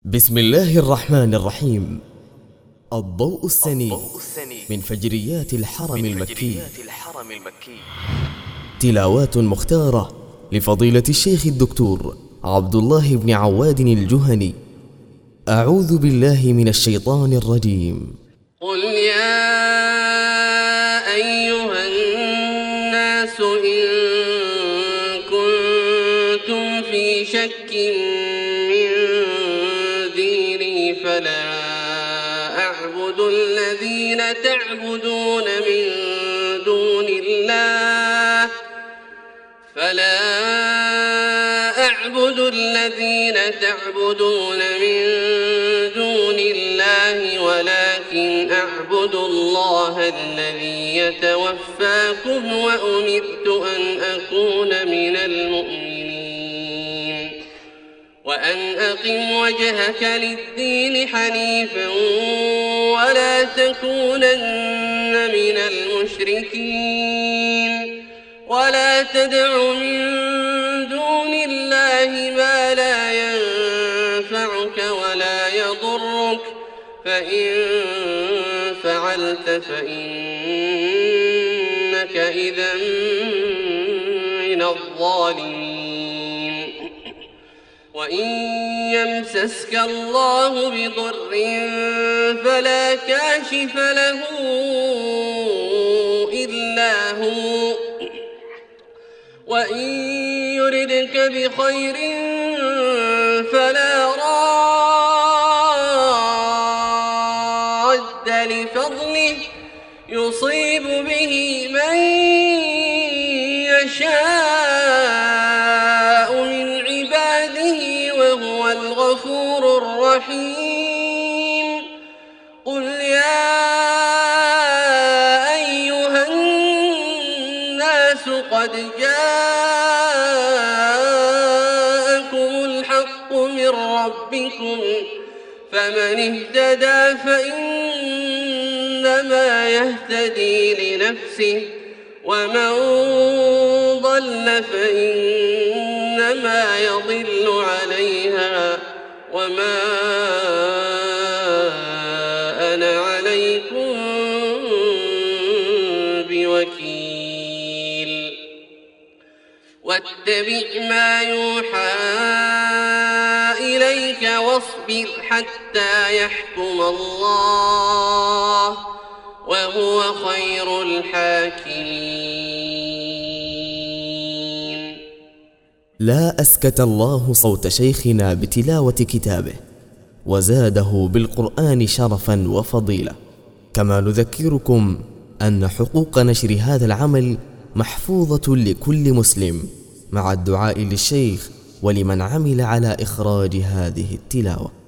بسم الله الرحمن الرحيم. الضوء السني من فجريات الحرم المكي. تلاوات مختارة لفضيلة الشيخ الدكتور عبد الله بن عواد الجهني. أعوذ بالله من الشيطان الرجيم. قل يا أيها الناس إن كنتم في شك من ديني فلا أعبد الذين تعبدون من دون الله ولكن أعبد الله الذي يتوفاكم وأمرت أن أكون من المؤمنين وأن أقم وجهك للدين حنيفا ولا تكونن من المشركين ولا تدع من دون الله ما لا ينفعك ولا يضرك فإن فعلت فإنك إذا من الظالمين. وإن يمسسك الله بضر فلا كاشف له إلا هو وإن يردك بخير فلا راد لفضله يصيب به من يشاء من عباده وهو الغفور الرحيم. قل يا أيها الناس قد جاءكم الحق من ربكم فمن اهتدى فإنما يهتدي لنفسه ومن ضل فإنما يضل عليها وما أنا عليكم بوكيل. واتبع ما يوحى إليك واصبر حتى يحكم الله وهو خير الحاكمين. لا أسكت الله صوت شيخنا بتلاوة كتابه وزاده بالقرآن شرفا وفضيلة. كما نذكركم أن حقوق نشر هذا العمل محفوظة لكل مسلم مع الدعاء للشيخ ولمن عمل على إخراج هذه التلاوة.